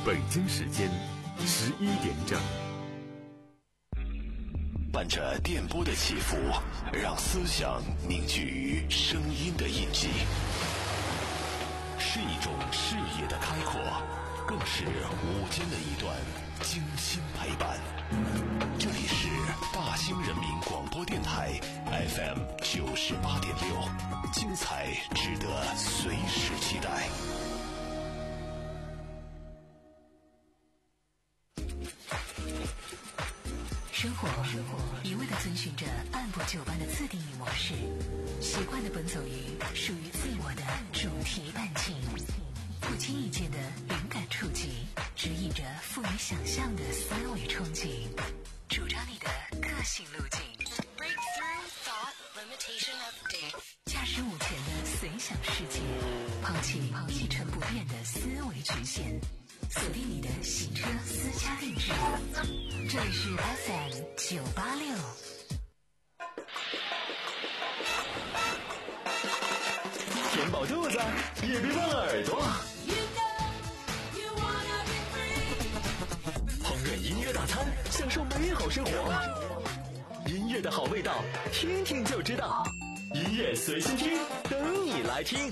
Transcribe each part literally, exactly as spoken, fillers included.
北京时间十一点整。 伴着电波的起伏，让思想凝聚于声音的印记，是一种视野的开阔，更是午间的一段精心陪伴。这里是大兴人民广播电台 F M 九十八点六，精彩值得随时期待。 生活一味地遵循着按部就班的自定义模式，习惯地奔走于属于自我的主题伴情，不经意间的灵感触及，指引着富于想象的思维憧憬，主张你的个性路径。Breakthrough thought limitation update， 驾驶午前的随想世界，抛弃一成不变的思维局限，锁定你的行车私家定制。这里是 F M 九八六。 填饱肚子，也别忘了耳朵。烹饪音乐大餐，享受美好生活。音乐的好味道，听听就知道。音乐随心听，等你来听。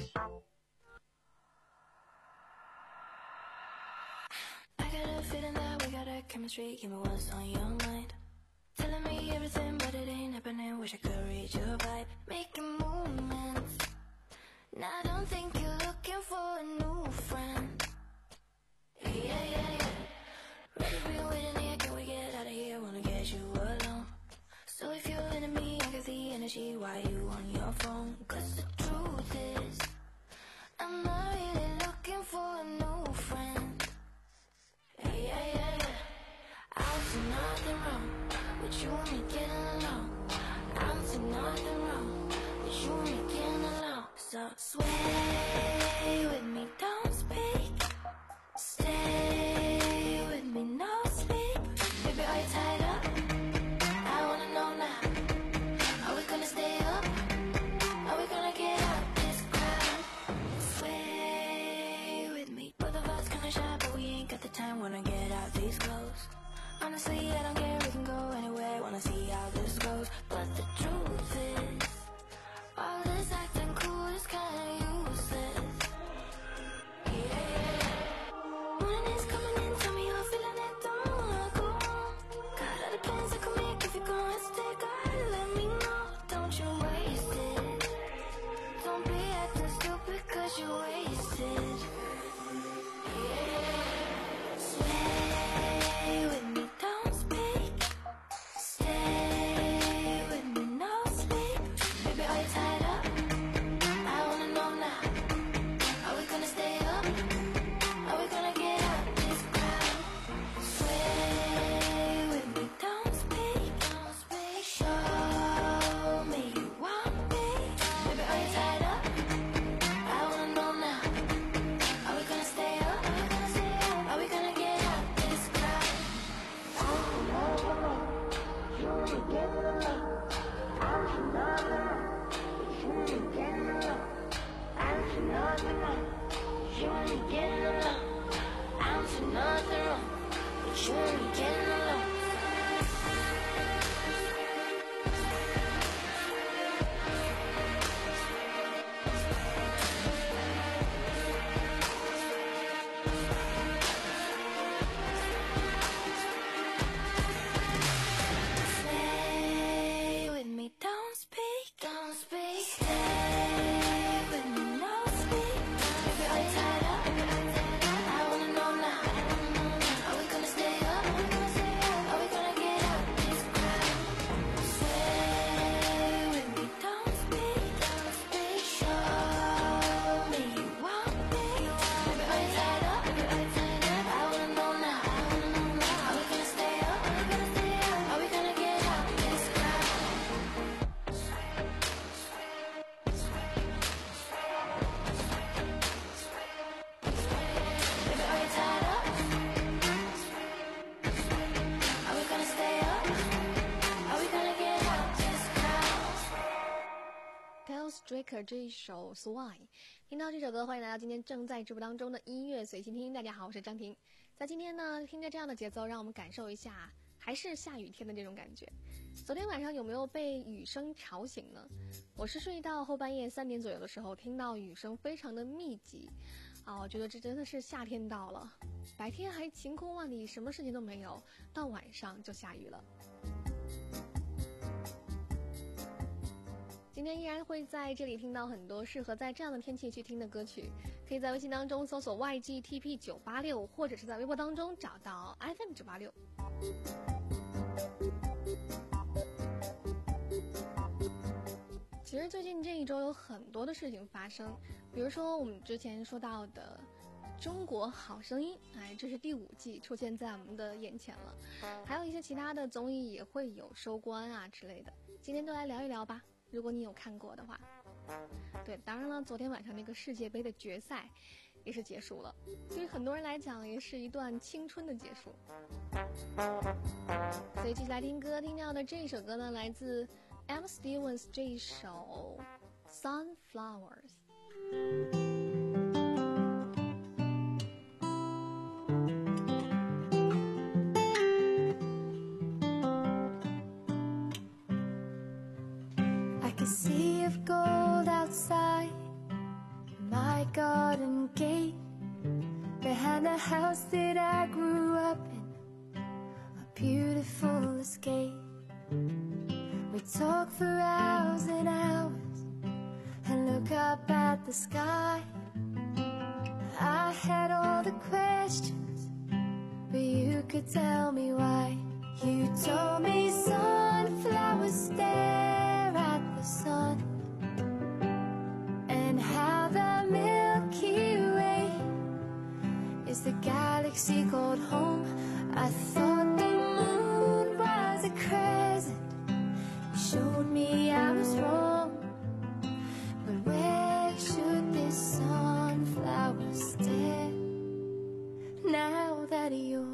Chemistry, give me what's on your mind. Telling me everything, but it ain't happening. Wish I could read your vibe. Making movements. Now I don't think you're looking for a new friend. Yeah, yeah, yeah. Ready for you waiting here, can we get out of here? Wanna get you alone. So if you're into me, I got the energy. Why you on your phone? Cause the truth is, I'm not really looking for a new friend. Yeah, yeah, yeah, yeah. I don't see nothing wrong with you and me getting along. I don't see nothing wrong with you and me getting along. So sway with me, don't speak. Stay with me, no sleep. Baby, are you tied up? I wanna know now. Are we gonna stay up? Are we gonna get out this crowd? Sway with me. Both of us kinda shy, but we ain't got the time. Wanna get out these clothes. Honestly, I don't care, we can go anywhere. Wanna see how this goes. But the truth is, all this acting cool is kinda useless. Yeah, yeah. Morning is coming in, tell me you're feeling it, don't wanna go on. Got other plans that come make if you're gonna stay, God, let me know. Don't you waste it. Don't be acting stupid cause you wasted. Yeah. Sway with me, don't speak. Stay with me, no sleep. Baby, are you tied up? I wanna know now. Are we gonna stay up? Are we gonna get out this crowd? Sway with me, don't speak. Don't speak. Show me you want me. Baby, are you tied up? I wanna know now. Are we gonna stay up? Are we gonna get out this crowd? I'm to nothing wrong, but you and me getting along. Stay with me, don't speak, don't speak. Stay with me, no sleep. Baby, are you tied up? I wanna know now. Are we gonna stay up? Are we gonna get out this crowd? Stay with me, don't speak, don't speak. Show me you want me. Baby, are you tied up? I wanna know now. Are we gonna stay up? Are we gonna get out this crowd? Baby, are you tied up? Are we gonna stay up? Are we gonna get out this crowd? Kyle Striker 这一首 Sway 听到这首歌，欢迎来到今天正在直播当中的音乐随心听。大家好，我是张婷。在今天呢，听着这样的节奏，让我们感受一下还是下雨天的这种感觉。昨天晚上有没有被雨声吵醒呢？我是睡到后半夜三点左右的时候，听到雨声非常的密集啊，我觉得这真的是夏天到了。白天还晴空万里，什么事情都没有，到晚上就下雨了。今天依然会在这里听到很多适合在这样的天气去听的歌曲，可以在微信当中搜索 Y G T P 九八六， 或者是在微博当中找到 F M 九八六。其实最近这一周有很多的事情发生，比如说我们之前说到的中国好声音，哎，这是第五季出现在我们的眼前了，还有一些其他的综艺也会有收官啊之类的，今天都来聊一聊吧，如果你有看过的话。对，当然了，昨天晚上那个世界杯的决赛也是结束了，对于很多人来讲也是一段青春的结束。所以继续来听歌，听到的这首歌呢，来自 Emma Stevens 这一首 Sunflowers。 A sea of gold outside my garden gate, behind the house that I grew up in, a beautiful escape. We talk for hours and hours and look up at the sky. I had all the questions, but you could tell me why. You told me sunflowers stare at the sun, and how the Milky Way is the galaxy called home. I thought the moon was a crescent. You showed me I was wrong, but where should this sunflower stare now that you're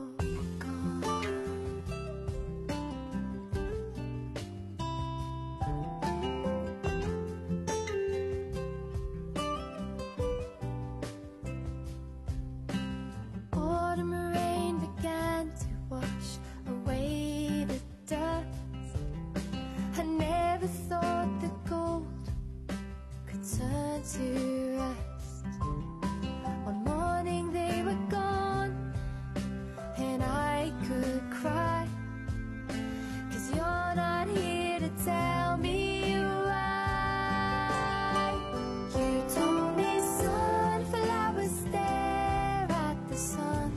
to rest? One morning they were gone, and I could cry, 'cause you're not here to tell me why. You told me sunflowers stare at the sun,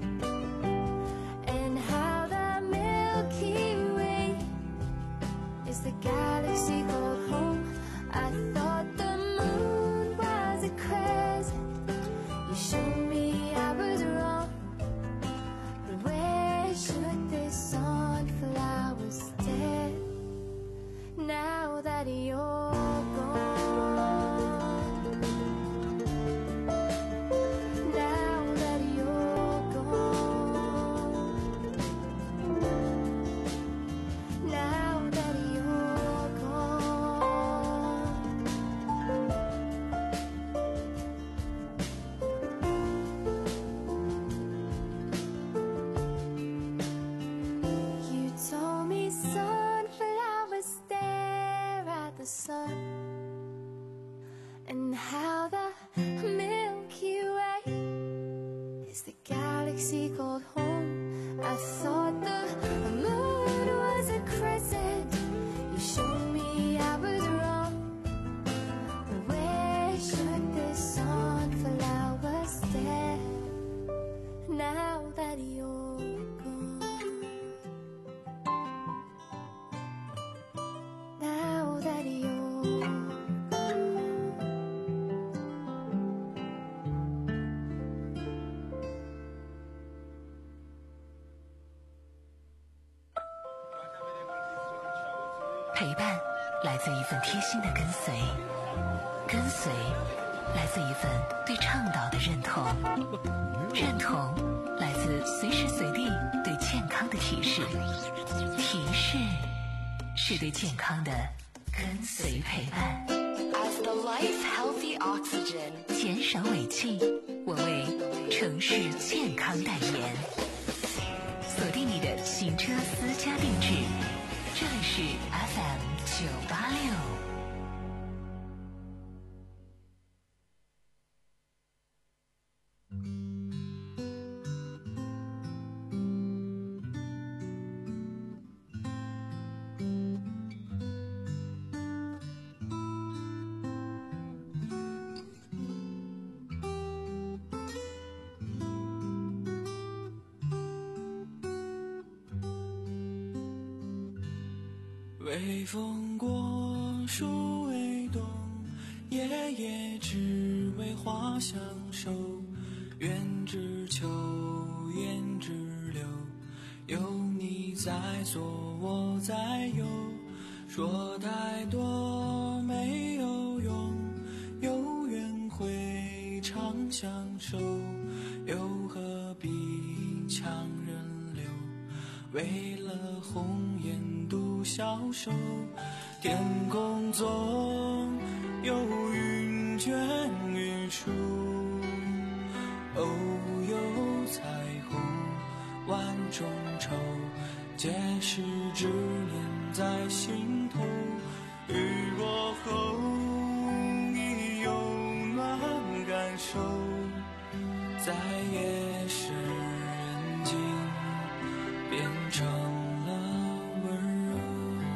and how the Milky Way is the galaxy called home. I thought the showed me I was wrong, but where should this sunflower stare now that you're gone? Now that you're gone. Now that you're gone. Told me sunflowers stare at the sun, and how the Milky Way is the galaxy called home. I thought the moon was a crescent. You showed me I was wrong, but where should this sunflower stare now that you're now that you're gone. 陪伴来自一份贴心的跟随，跟随来自一份对倡导的认同，认同来自随时随地对健康的提示，提示是对健康的跟随陪伴。As the life healthy oxygen， 减少尾气，我为城市健康代言。锁定你的行车私家定制，这里是 F M 九八六。 微风过，树微动，夜夜只为花相守。愿只求，言只留，有你在左，我在右。说太多没有用，有缘会长相守，又何必强人留？为了红颜独消瘦，天空中有云卷云舒，偶有彩虹万种愁，皆是执念在心头。雨过后已有暖感受，在夜深人静变成了温柔。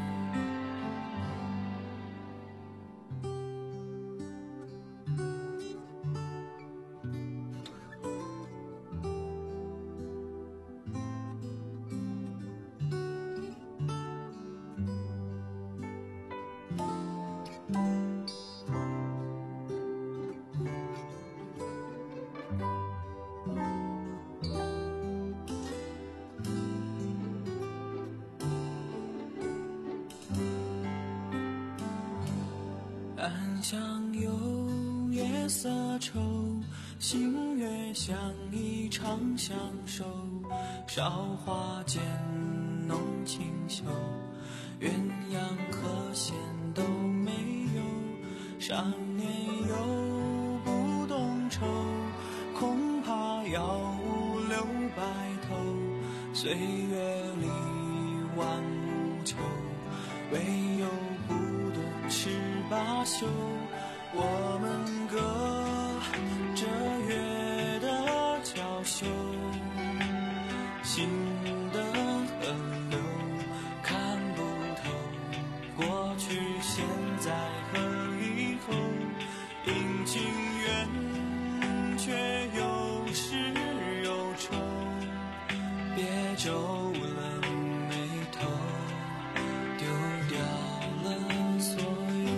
暗香有夜色愁，星月相依长相守。韶华渐浓清秀，鸳鸯和弦都没有。少年又不懂愁，恐怕要留白头。岁月里万物求，唯有不懂痴罢休。我们隔着月的娇羞，心的河流看不透，过去现在和以后，因情缘却有始有终，别皱了眉头，丢掉了所有。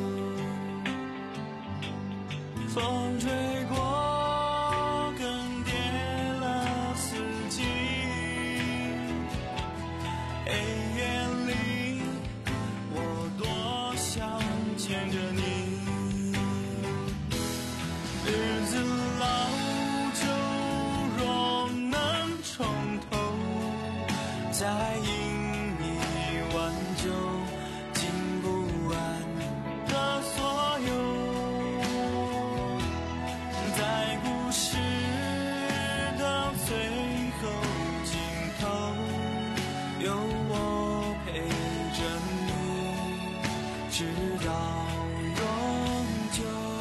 风吹过更迭了四季，黑夜里我多想牵着你。日子老旧若能重头，再饮一碗酒，敬不完的所有。在故事到最后尽头，有我陪着你，直到永久。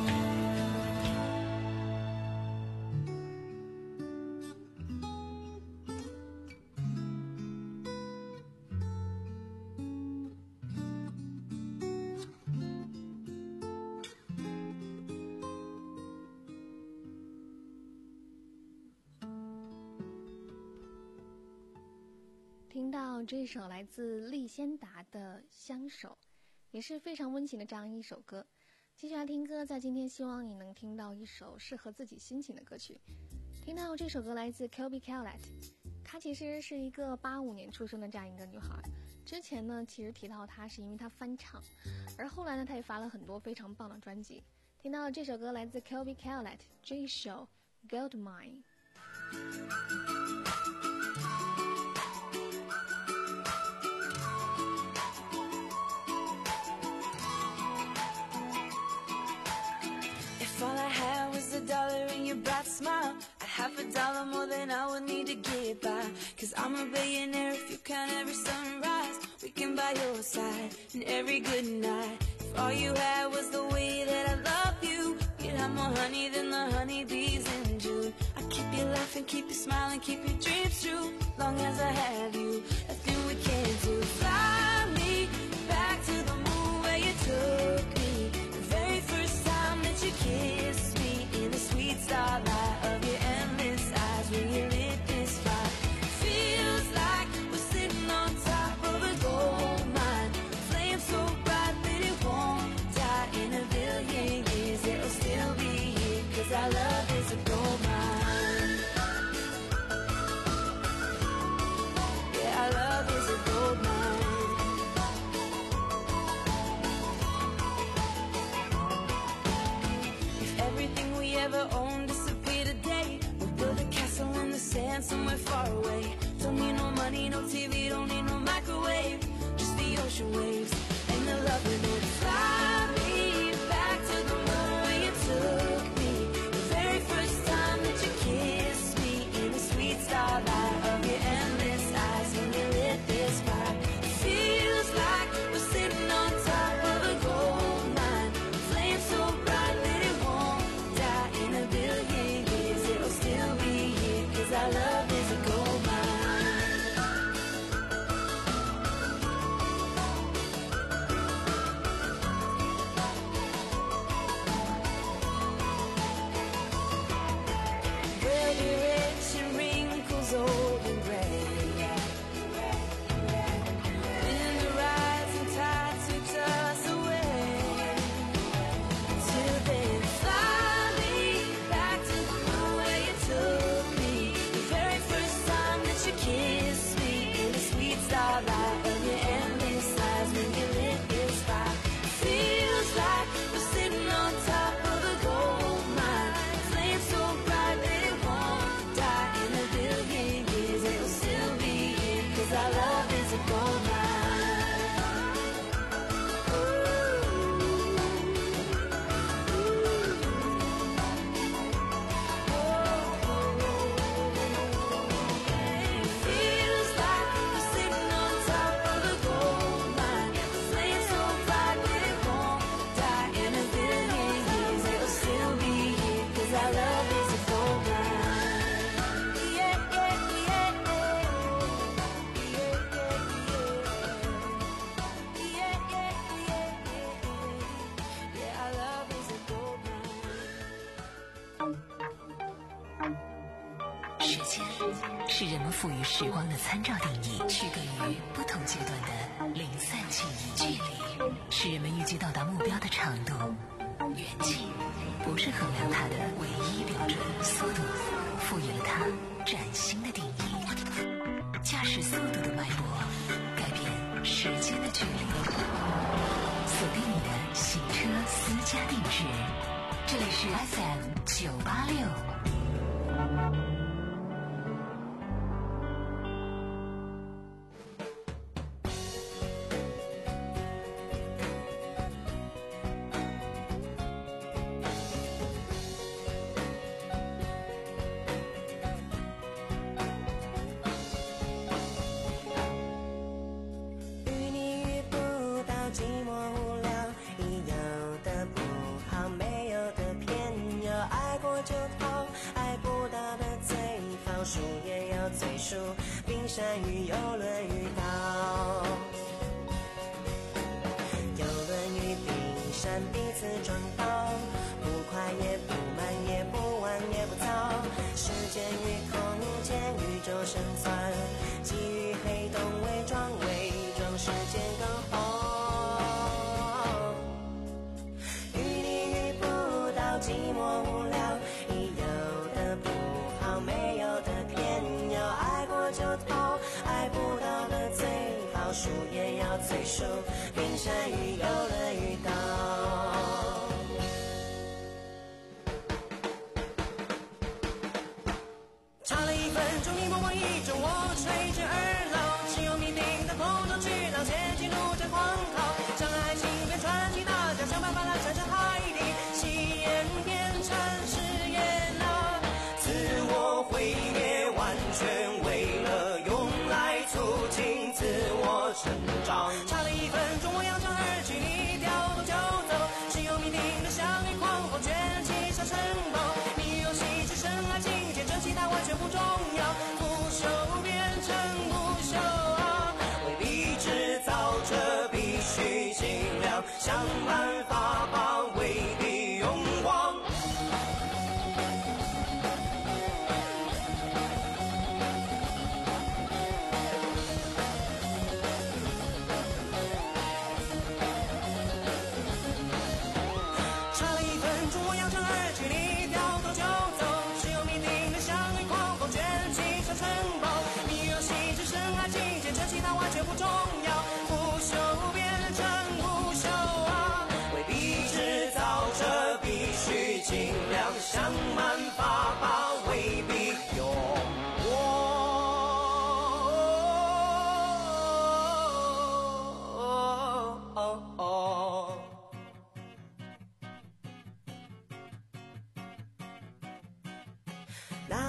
听到这首来自利仙达的《相守》，也是非常温情的这样一首歌。继续来听歌，在今天希望你能听到一首适合自己心情的歌曲。听到这首歌来自 Colby Callet， 她其实是一个八五年出生的这样一个女孩。之前呢，其实提到她是因为她翻唱，而后来呢，她也发了很多非常棒的专辑。听到这首歌来自 Colby Callet， 这一首 Goldmine。 half a dollar more than I would need to get by. Cause I'm a billionaire if you count every sunrise. We can buy your side and every good night. If all you had was the way that I love you, you'd have more honey than the honeybees in June. I keep you laughing, keep you smiling, keep your dreams true. Long as I have you, nothing we can't do. Fly me back to the moon where you took me. The very first time that you kissed me, in the sweet starlight of your endless eyes when you lit this fire. Feels like we're sitting on top of a gold mine. Flame so bright that it won't die. In a billion years it'll still be here, cause our love is a gold mine. Yeah, our love is a gold mine. If everything we ever owned disappeared today, we'll build a castle in the sand somewhere far away. Don't need no money, no T V, don't need no microwave, just the ocean waves and the love in it. Fly me back to the moon where you took me. The very first time that you kissed me, in the sweet starlight of your endless eyes when you lit this fire. Feels like we're sitting on top of a gold mine. Flame so bright that it won't die. In a billion years it'll still be here, cause our love is a gold mine. We'll be rich in wrinkles old and gray. When the rising tide sweeps us away. Till then, fly me back to the moon where you took me. The very first time that you kissed me, in the sweet starlight of your endless eyes when you lit this fire. Feels like we're sitting on top of a gold mine. Flame so bright that it won't die. In a billion years it'll still be here, cause our love is a gold mine. Feels like we're sitting on top of a gold mine. Flame so bright that it won't die. In a billion years it'll still be here, cause our love is a gold mine. Yeah, yeah, yeah, yeah. Yeah, yeah, yeah, yeah. Yeah, our love is a gold mine. 时间是人们赋予时光的参照定义，区隔于不同阶段的零散记忆。距离是人们预计到达目标的长度，远近不是衡量它的唯一标准。速度赋予了它崭新的定义。驾驶速度的脉搏改变时间的距离。锁定你的行车私家定制，这里是 F M 九八六。 与你遇不到寂寞无聊，已有的不好，没有的偏要，爱过就逃，爱不到的最好，输也要最输，冰山与游轮遇到，游轮与冰山彼此撞到，不快也不慢，也不晚也不早，时间与空间，宇宙生存，基于黑洞伪装，伪装时间更红。与你遇不到寂寞无聊，已有的不好，没有的偏要，爱过就逃，爱不到的最好，输也要最输，冰山与游轮遇到。差了一分钟，你默默一种，我垂直而老，只有命定的空中知道，前进路在狂跑，将爱情变传奇大家，想办法让产生海底，吸烟变成誓言了，自我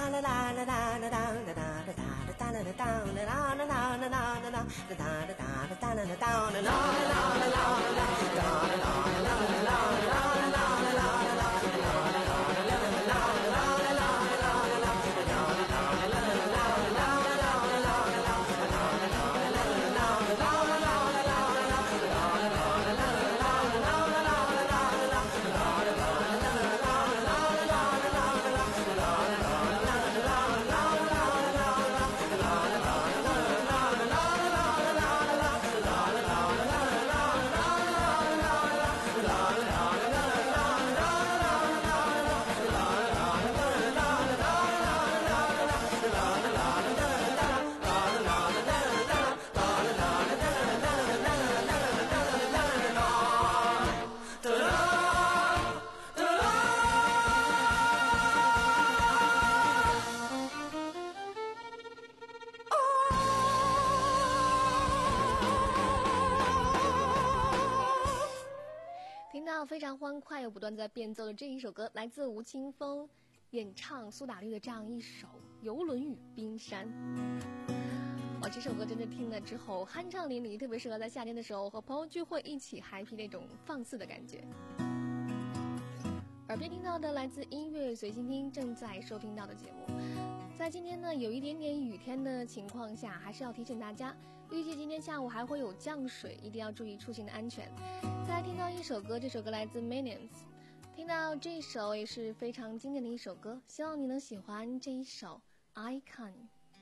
非常欢快又不断在变奏的这一首歌，来自吴青峰演唱苏打绿的这样一首《游轮与冰山》。哇，这首歌真的听了之后酣畅淋漓，特别适合在夏天的时候和朋友聚会一起 happy 那种放肆的感觉。耳边听到的来自音乐随心听正在收听到的节目。在今天呢有一点点雨天的情况下，还是要提醒大家，预计今天下午还会有降水，一定要注意出行的安全。再来听到一首歌，这首歌来自 Minions， 听到这一首也是非常经典的一首歌，希望你能喜欢这一首 Icon。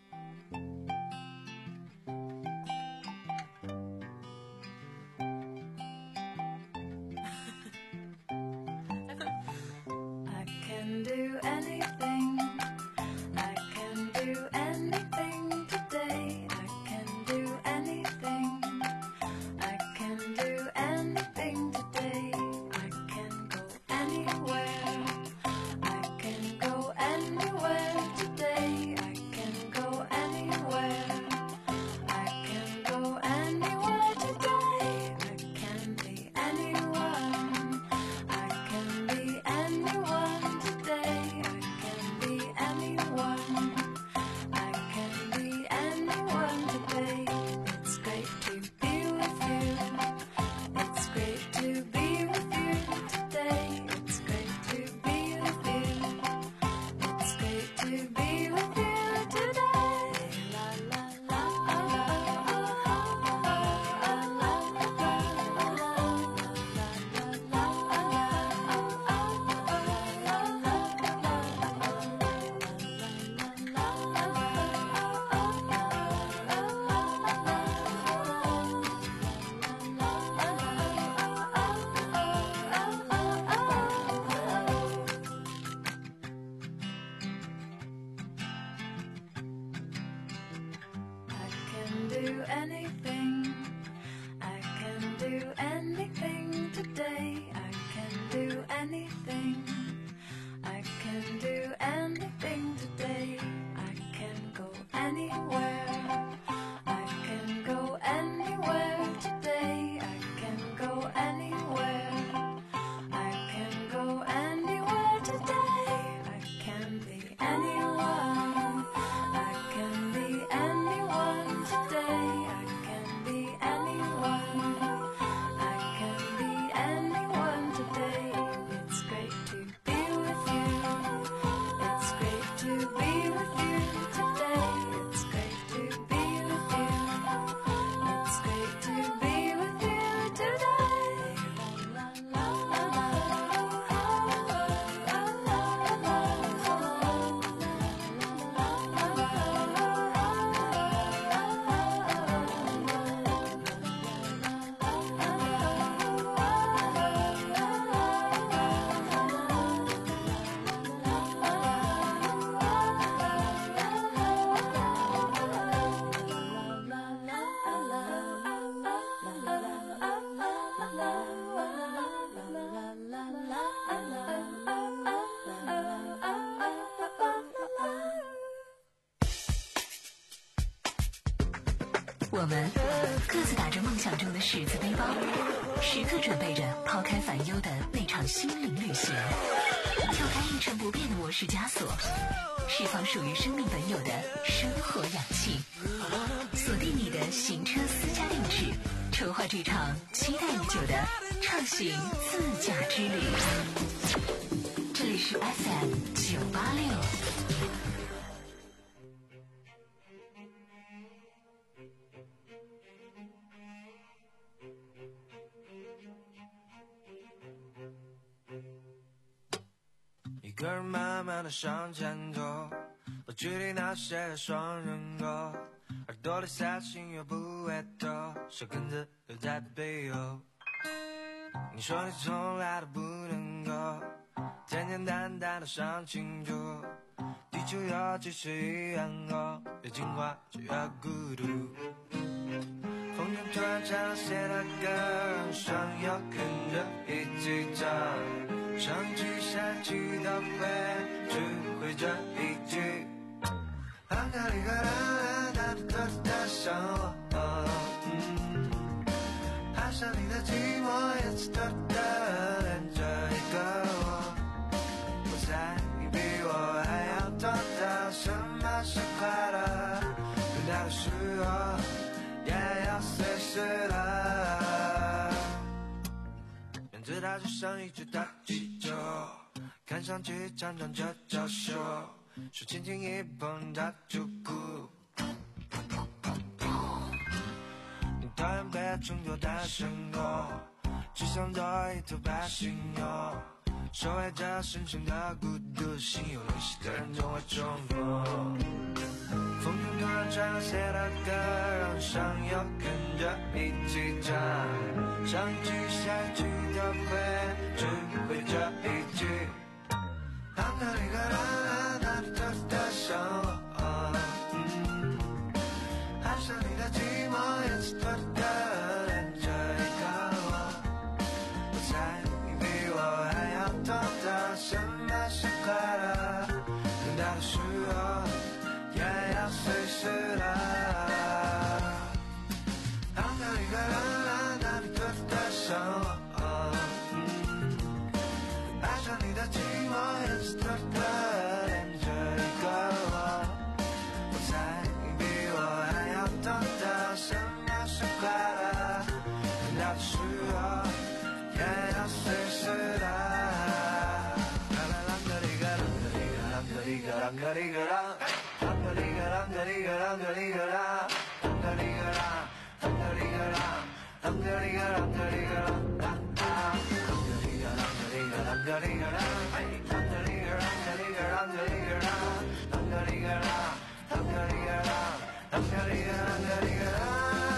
I can do anything, I can do anything today, I can do anything, I can do anything today, I can go anywhere, I can go anywhere today, I can go anywhere, I can go anywhere today, I can be anyone, I can be anyone today, I can be anyone, I can be anyone today. It's great to be with you, it's great to be with you today, it's great to be with you, it's great to be with you today. La la la la I can do anything, I can do anything today, I can do anything, I can do anything today, I can go anywhere, I can go anywhere today, I can go anywhere, I can go anywhere today, I can be anyone, I can be anyone today, I can be anyone, I can be anyone today. It's great to be with you, it's great to be with you today, it's great to be with you, it's great to be with you today. La la la 我们各自打着梦想中的十字背包，时刻准备着抛开烦忧的那场心灵旅行，跳开一成不变的模式枷锁， 释放属于生命本有的生活氧气。锁定你的行车私家定制，筹划这场期待已久的畅行自驾之旅。这里是 F M 九八六。 一个人慢慢的向前走，我距离那些双人狗，耳朵里塞心又不会透，手根子留在背后。你说你从来都不能够简简单单的想清楚，地球有几十亿人口，越进化就越孤独。风筝突然唱了谁的歌，让上游跟着一起唱，上句下句都会，只会这一句。安格里格拉哒哒哒上我，嗯，爱上你的寂寞，也是哒哒连着一个我。我猜你比我还要懂得什么是快乐，更大的是我也要随时了。面对它就像一只大气球，看上去常常就娇羞，手轻轻一碰它就哭。你讨厌被称作单身狗，只想做一头白犀牛，守卫着深深的孤独，心有灵犀的人总会中风。风筝突然传来谁的歌，让上游跟着一起唱，上句下句都会，只会这一句。当个一个啦啦哒哒上我，嗯，爱上你的寂寞，也是哒哒连着一个我。我猜你比我还要懂得什么是快乐，更大的是我也要随时了。当个一个啦啦哒哒哒上我，嗯，爱上你的寂寞，也是哒哒连着一个我。我猜你比我还要懂得什么是快乐，更大的是我也要随时了。啦啦啷个哩个啷个哩个啷个哩个啷个哩个啷，啷个哩个啷个哩个啷个哩个啷，啷个哩个啷，啷个哩个啷，啷个哩个啷个哩个啷，啷啊，啷个哩个啷个哩个啷个哩个啷，啷个哩个啷个哩个啷个哩个啷，啷个哩个啷，啷个哩个啷，啷个哩个啷个哩个啷。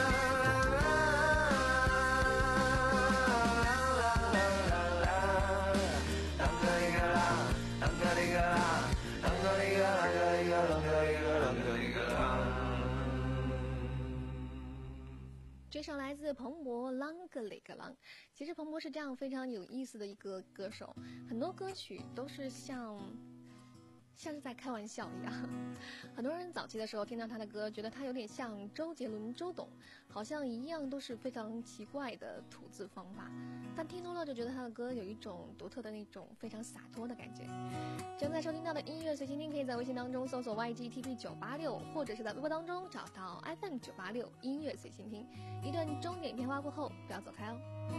这首来自彭博啷个嘞个啷。其实彭博是这样非常有意思的一个歌手，很多歌曲都是像像是在开玩笑一样。很多人早期的时候听到他的歌，觉得他有点像周杰伦、周董，好像一样都是非常奇怪的吐字方法，但听多了就觉得他的歌有一种独特的那种非常洒脱的感觉。正在收听到的音乐随心听，可以在微信当中搜索 Y G T P 九八六，或者是在微博当中找到 F M 九八六音乐随心听。一段钟点片花过后，不要走开哦。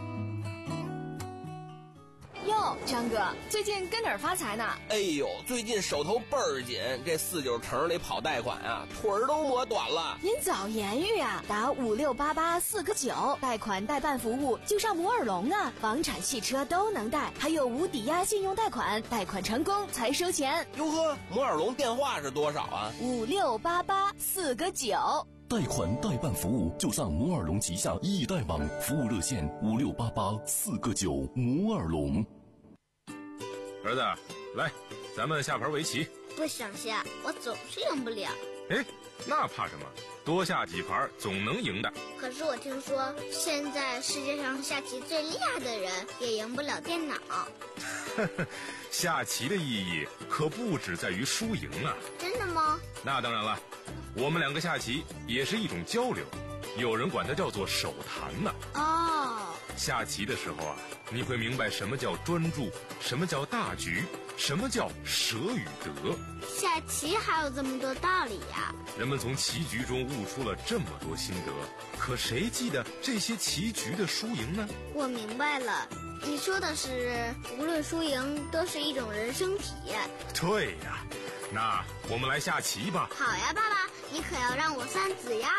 哟，张哥，最近跟哪儿发财呢？ 哎呦，最近手头倍儿紧，这四九城里跑贷款啊，腿儿都磨短了。 您早言语啊，打五六八八四个九，贷款代办服务就上摩尔龙啊，房产、汽车都能贷，还有无抵押信用贷款，贷款成功才收钱。 哟呵，摩尔龙电话是多少啊？ 五六八八四个九。 贷款代办服务就上摩尔龙旗下易贷网，服务热线五六八八四个九。摩尔龙。 儿子，来，咱们下盘围棋。 不想下，我总是赢不了。 哎，那怕什么？多下几盘总能赢的。 可是我听说，现在世界上下棋最厉害的人也赢不了电脑。 下棋的意义可不只在于输赢啊。 真的吗？ 那当然了，我们两个下棋也是一种交流，有人管它叫做手谈呢。 哦， 下棋的时候啊，你会明白什么叫专注，什么叫大局，什么叫舍与得。 下棋还有这么多道理呀！ 人们从棋局中悟出了这么多心得，可谁记得这些棋局的输赢呢？ 我明白了，你说的是无论输赢都是一种人生体验。 对呀，那我们来下棋吧。 好呀，爸爸，你可要让我三子呀。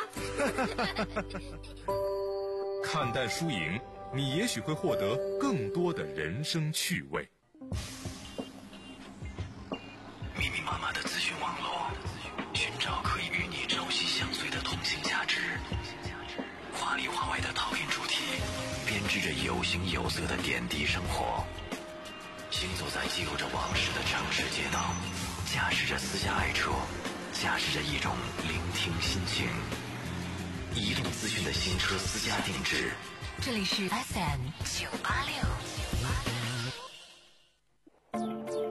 看淡输赢，你也许会获得更多的人生趣味。 密密麻麻的资讯网络，寻找可以与你朝夕相随的同性价值。华里华外的讨厌主题，编织着有形有色的点滴生活。行走在记录着往事的城市街道，驾驶着私家爱车，驾驶着一种聆听心情。移动资讯的新车私家定制。 这里是 F M 九八六。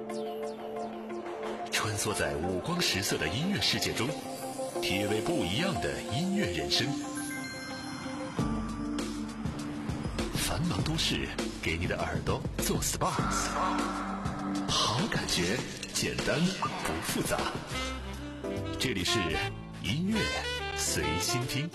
穿梭在五光十色的音乐世界中，体味不一样的音乐人生。繁忙都市给你的耳朵做 S P A， 好感觉，简单不复杂。这里是音乐随心听。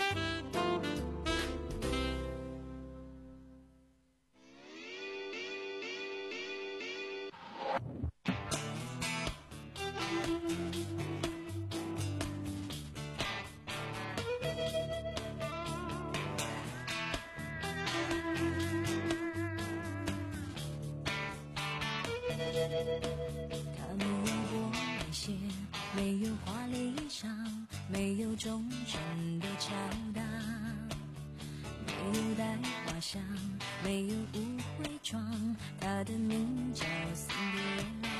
他没有过一些，没有华丽衣裳，没有忠诚的敲打，没有带花香，没有误会妆，他的名叫辛德拉。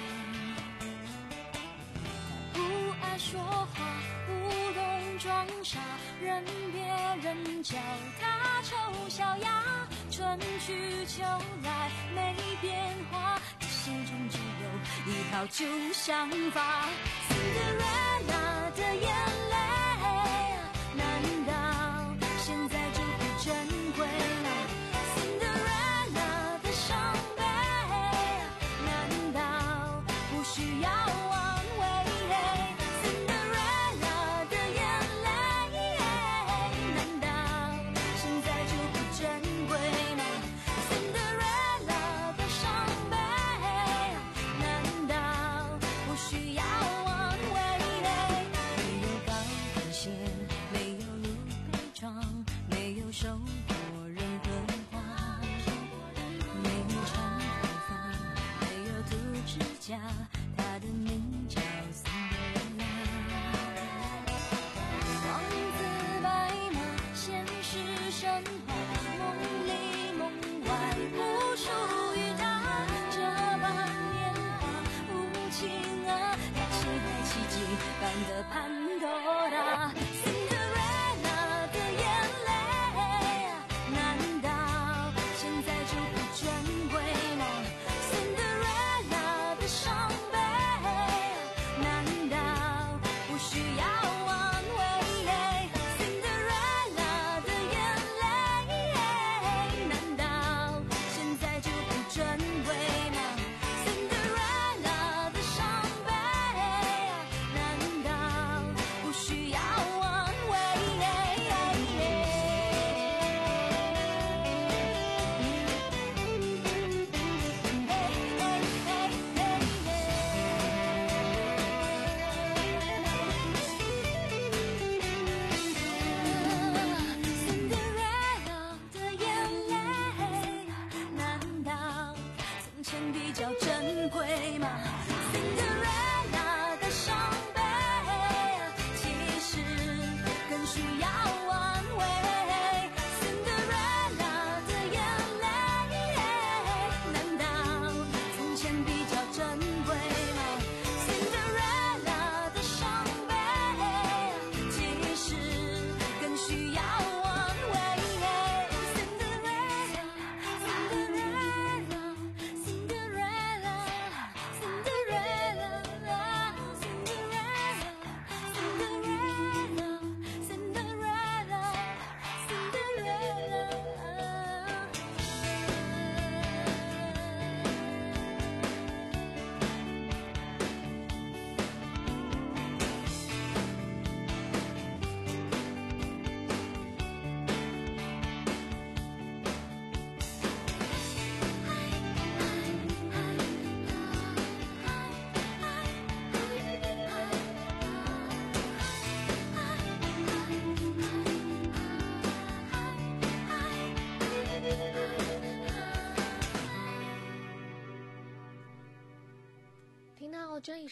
他不爱说话，不懂装傻，任别人叫他丑小鸭，春去秋来没变化，心中只有一套旧想法。Cinderella 的眼泪，难道现在就不珍贵了？ Cinderella 的伤悲，难道不需要挽回？ Cinderella 的眼泪，难道现在就不珍贵吗？ Cinderella 的伤悲，难道不需要挽回？没有高跟鞋，没有鹿背装，没有收获任何花，没有长头发，没有涂指甲，她的名叫辛德拉。王子白马，现实神话，梦里梦外不属于他。这般年华无情啊，他期待奇迹般的潘多拉。Cinderella 的眼泪，难道现在就不珍贵吗？ Cinderella 的伤悲，难道不需要挽回？ Cinderella 的眼泪，难道现在就不珍贵吗？ Cinderella 的伤悲，难道不需要挽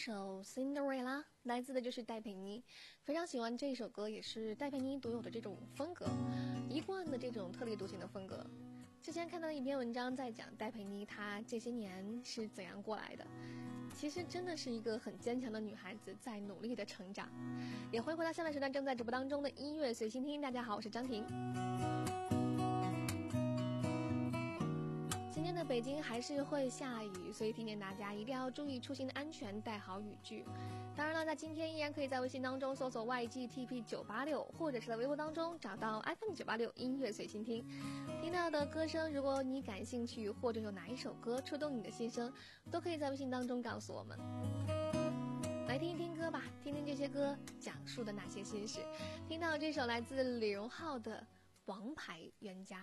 首 Cinderella 来自的就是戴佩妮，非常喜欢这首歌，也是戴佩妮独有的这种风格，一贯的这种特立独行的风格。之前看到一篇文章在讲戴佩妮她这些年是怎样过来的，其实真的是一个很坚强的女孩子，在努力的成长。也欢迎回到下半时段正在直播当中的音乐随心听，大家好，我是张婷。今天的北京还是会下雨，所以提醒大家一定要注意出行的安全，带好雨具。当然了，在今天依然可以在微信当中搜索 Y G T P 九八六， 或者是在微博当中找到 F M 九八六音乐随心听。听到的歌声，如果你感兴趣，或者有哪一首歌触动你的心声，都可以在微信当中告诉我们。来听一听歌吧，听听这些歌讲述的那些心事。听到这首来自李荣浩的《王牌冤家》。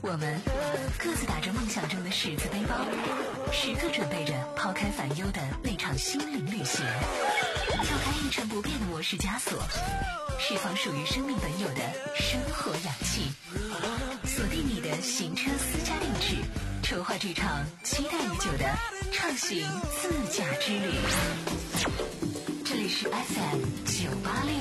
我们各自打着梦想中的十字背包，时刻准备着抛开烦忧的那场心灵旅行，跳开一成不变的模式枷锁，释放属于生命本有的生活氧气，锁定你的行车私家定制，筹划这场期待已久的畅行自驾之旅。这里是 F M 九八六。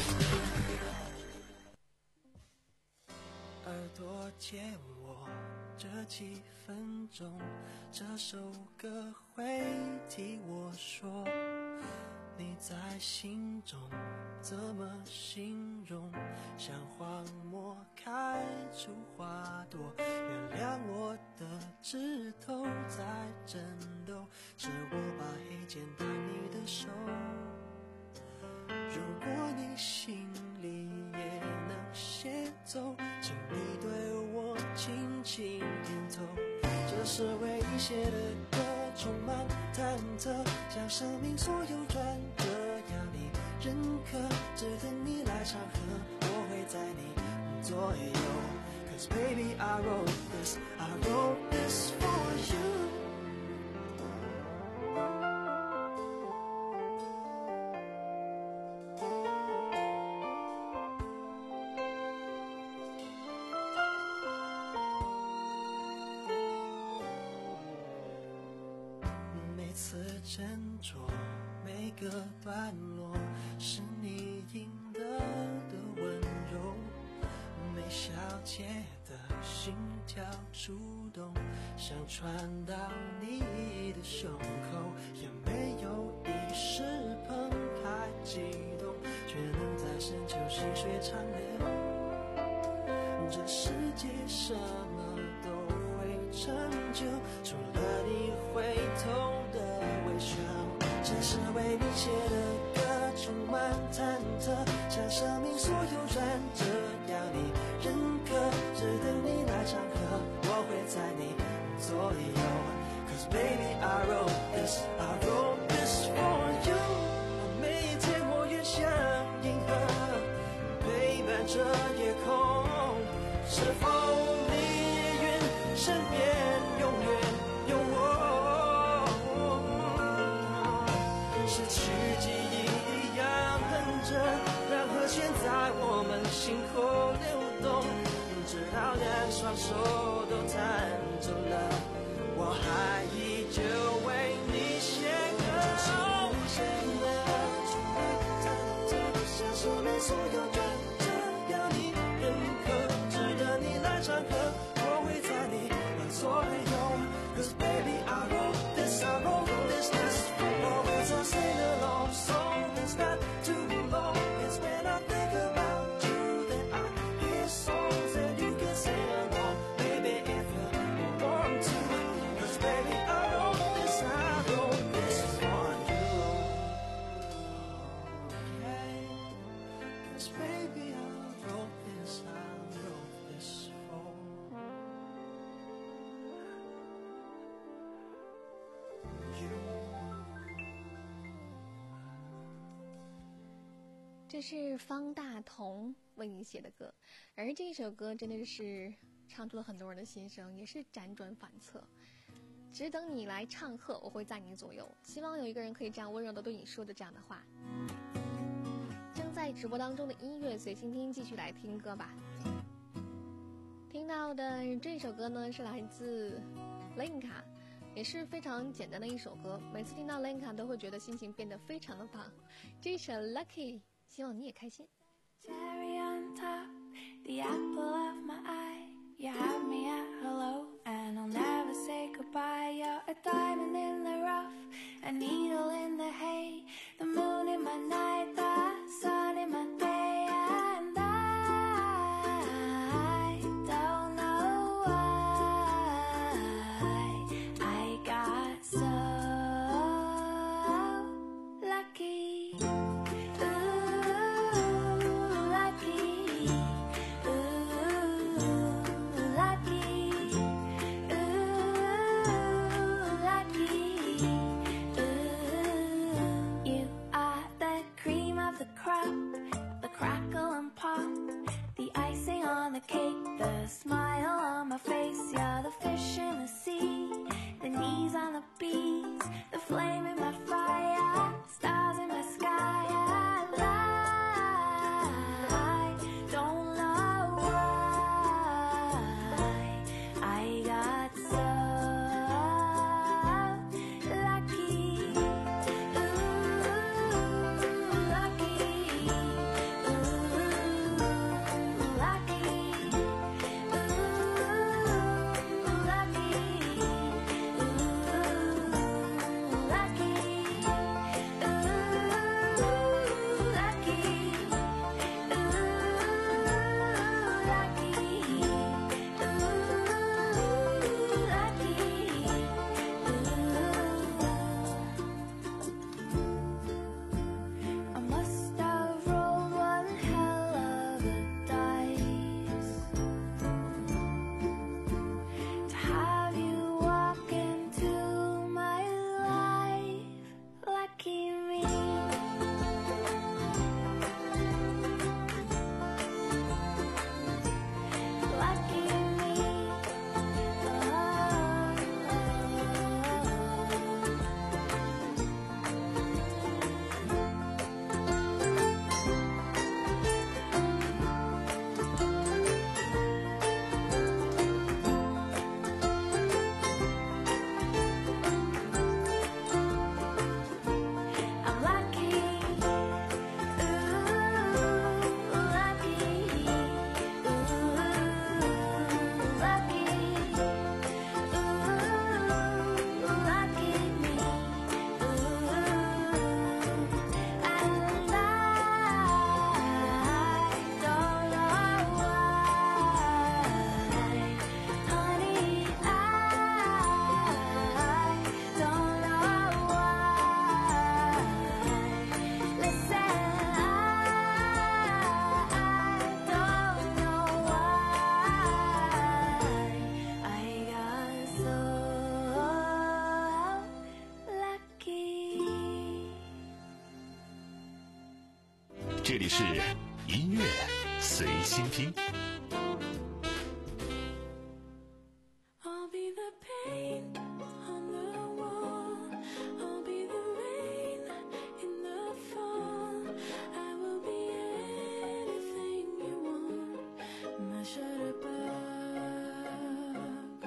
耳朵借我这几分钟，这首歌会替我说你在心中怎么形容，像荒漠开出花朵，原谅我的指头在震动，是我把黑键打你的手，如果你心里也能先走，请你对我轻轻点头，这是为你写的歌，充满忐忑，像生命所有转折，要你认可，只等你来唱和，我会在你左右 Cause baby I wrote this, I wrote this for you。斟酌每个段落，是你赢得的温柔，每小节的心跳触动，想传到你的胸口，也没有一时澎湃激动，却能在深秋细水长流。这世界什么都会成就，除了你回头的微笑，这是为你写的歌，充满忐忑，像生命所有转折，要你认可，只等你来唱和，我会在你左右 Cause baby I wrote this, I wrote this for you。 每一天我越像银河，陪伴着夜空，是否你也愿身边永远有我，失去记忆一样哼着，让和弦在我们心口流动，直到两双手都弹走了，我还依旧为你写歌。像生命所有转折，要你认可，值得你来唱和，我会在你左右 Cause baby I wrote this, I wrote this, this always I sing along song that's not too long. It's when I think about you that I hear songs that you can sing along, baby if you want to Cause baby I wrote this, I wrote this for you. Yeah. Cause baby I wrote this, I wrote this for you。 这是方大同为你写的歌，而这首歌真的是唱出了很多人的心声，也是辗转反侧，只等你来唱和，我会在你左右。希望有一个人可以这样温柔的对你说着这样的话。正在直播当中的音乐随心听，继续来听歌吧。听到的这首歌呢，是来自 Lenka， 也是非常简单的一首歌，每次听到 Lenka 都会觉得心情变得非常的棒。这首 Lucky， 希望你也开心。 Cherry on top, the apple of my eye. You have me at hello, and I'll never say goodbye. You're a diamond in the rough, a needle in the hay, the moon in my night, the sun in my day, and I don't know why I got so lucky. Ooh, lucky. Ooh, lucky. Ooh, lucky. Ooh, you are the cream of the crop, the crackle and pop, the icing on the cake, the a smile on my face, you're the fish in the sea, the knees on the bees, the flame in my fire, stars in my sky. I don't know why I got so lucky. Ooh, lucky. Ooh, lucky. I must have rolled one hell of a dice to have you walk into my life. Lucky me. Lucky me. I'm lucky. Ooh, lucky. Ooh, lucky. Ooh, lucky me. Ooh, and I don't know why, honey. I don't know why. Listen, I don't know why I got so lucky. 这里是音乐随心听。 I'll be the paint on the wall. I'll be the rain in the fall. I will be anything you want. My shutterbug.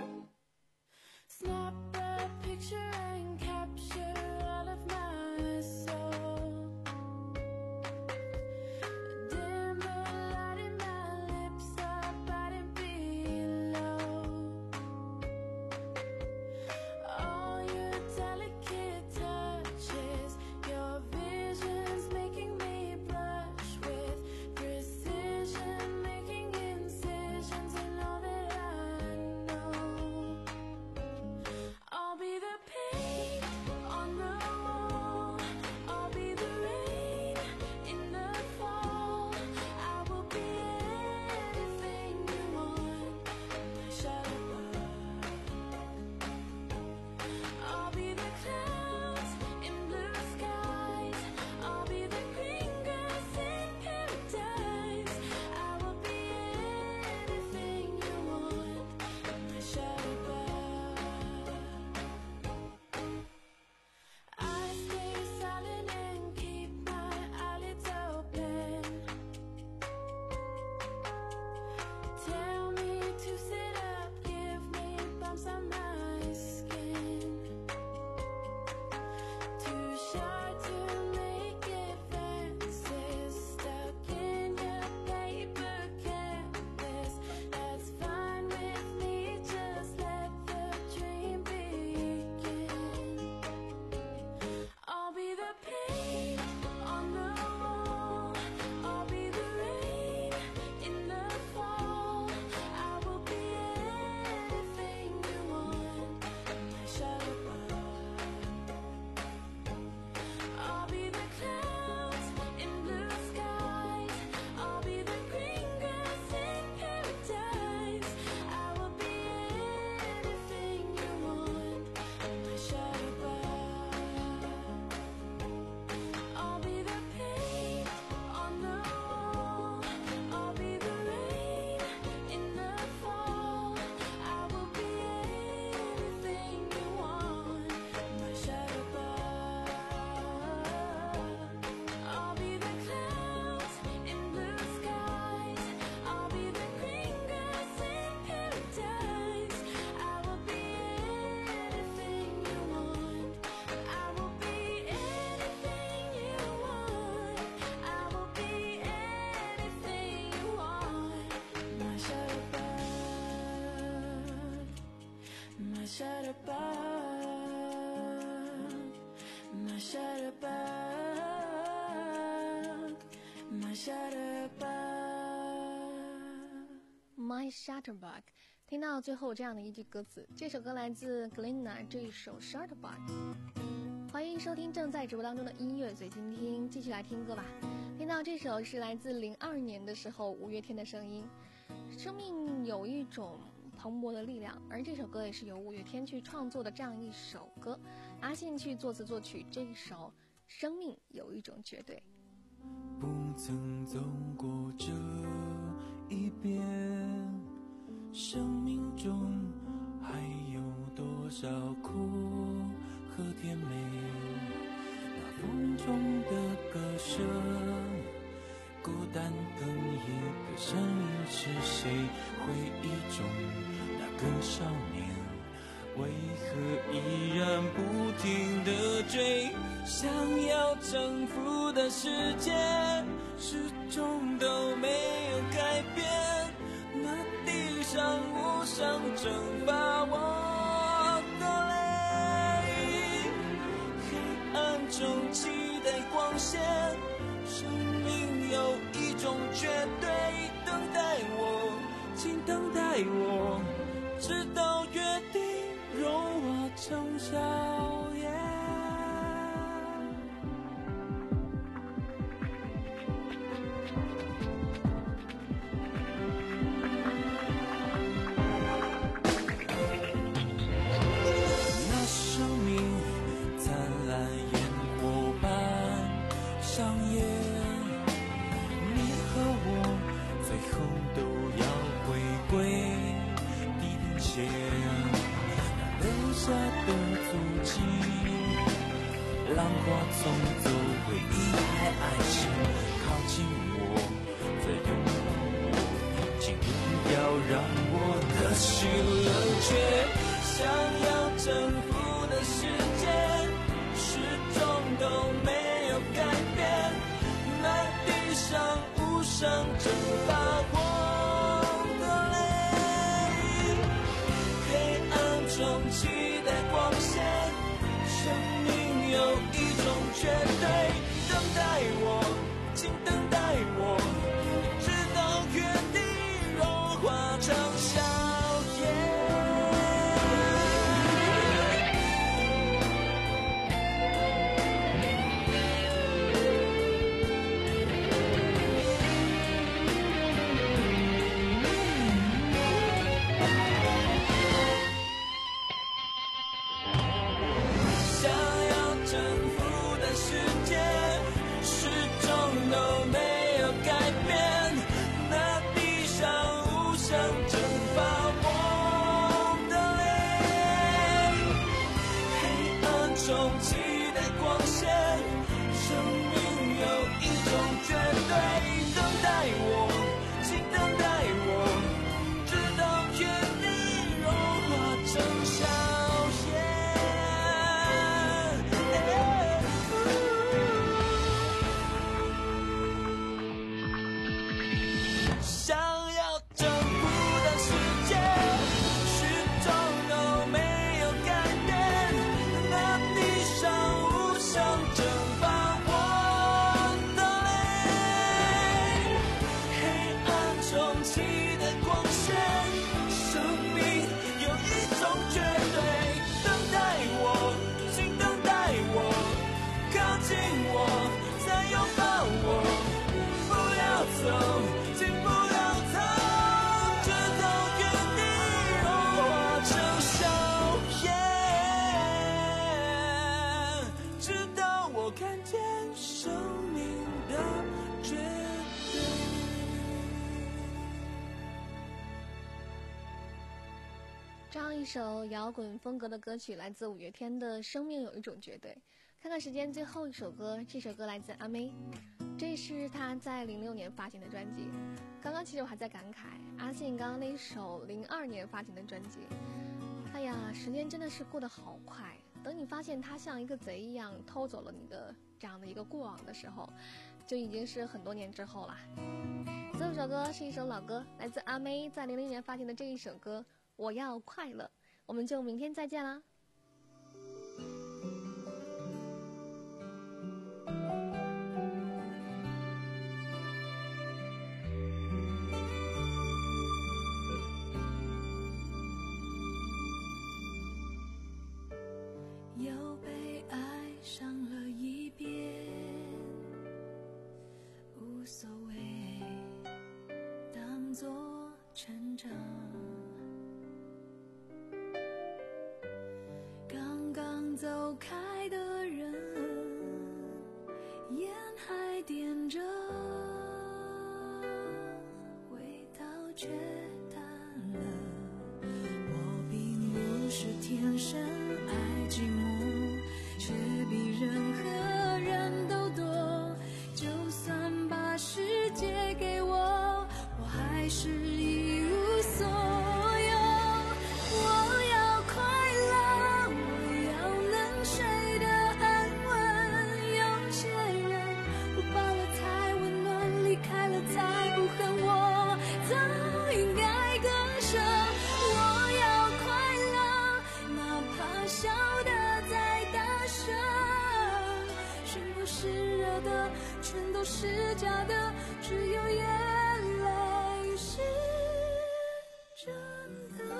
Snap a picture and capture all of my soul. Dim the light in my shutterbug, my shutterbug, my shutterbug, my shutterbug。听到最后这样的一句歌词，这首歌来自 Glenna 这一首 Shutterbug。欢迎收听正在直播当中的音乐随心听，继续来听歌吧。听到这首是来自零二年的时候五月天的声音。生命有一种蓬勃的力量，而这首歌也是由五月天去创作的这样一首歌，阿信去作词作曲这一首《生命有一种绝对》。 不曾走过这一边，生命中还有多少苦和甜美？那风中的歌声，孤单哽咽的声音是谁？回忆中那个少年，为何依然不停地追？想要征服的世界，始终都没有改变。那地上无声蒸发我的泪，黑暗中期待光线，生命有一种绝对，等待我，请等待我，直到约定融化成笑颜。那生命灿烂烟火般上演，你和我最后都要回归地平线，那留下的足迹，浪花冲走回忆和爱情，靠近我，再拥抱我，请不要让我的心冷却。想要征服的世界，始终都没有改变。那地上无声蒸发我的泪，黑暗中期待光线，生命有一种绝对，等待我，请等待我，直到约定融化成笑颜。 这样一首摇滚风格的歌曲来自五月天的《生命有一种绝对》。看看时间，最后一首歌，这首歌来自阿妹，这是她在零六年发行的专辑。刚刚其实我还在感慨，阿信刚刚那首零二年发行的专辑，哎呀，时间真的是过得好快。等你发现他像一个贼一样偷走了你的这样的一个过往的时候，就已经是很多年之后了。最后一首歌是一首老歌，来自阿妹在零零年发行的这一首歌《我要快乐》。 我们就明天再见啦。 又被爱上了一遍，无所谓，当作成长。刚刚走开的人，烟还点着，味道却淡了。我并不是天生爱寂寞，却比任何人都多。就算把世界给我，我还是一无所有。我要快乐，我要能睡得安稳。有些人不抱了才温暖，离开了才不恨我，早应该割舍。我要快乐，哪怕笑得再大声，心不是热的，全都是假的，只有眼泪是真的。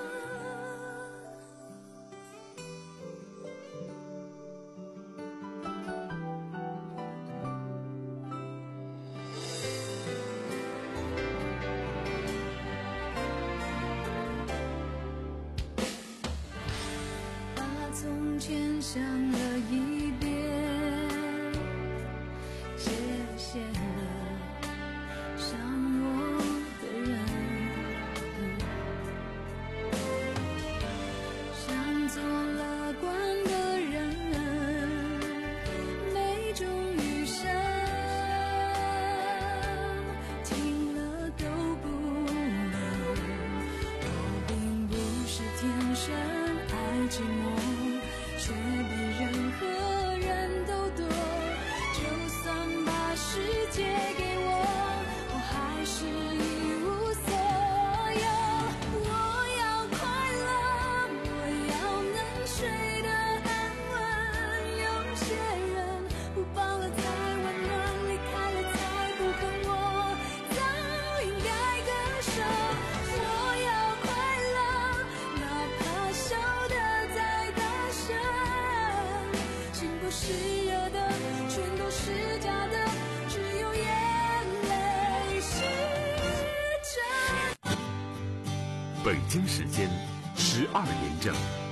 把从前想了一遍，谢谢了伤我的人，像做乐观的人，没种余生，听了都不能。我并不是天生爱寂寞，却比任何人都多。就算把世界给我，我还是一无所有。我要快乐，我要能睡得安稳。有些人不抱了才温暖，离开了才不恨我，早应该割舍。我要快乐，哪怕笑得再大声，心不是热的，全都是假的，只有眼泪是真。 北京时间十二点整。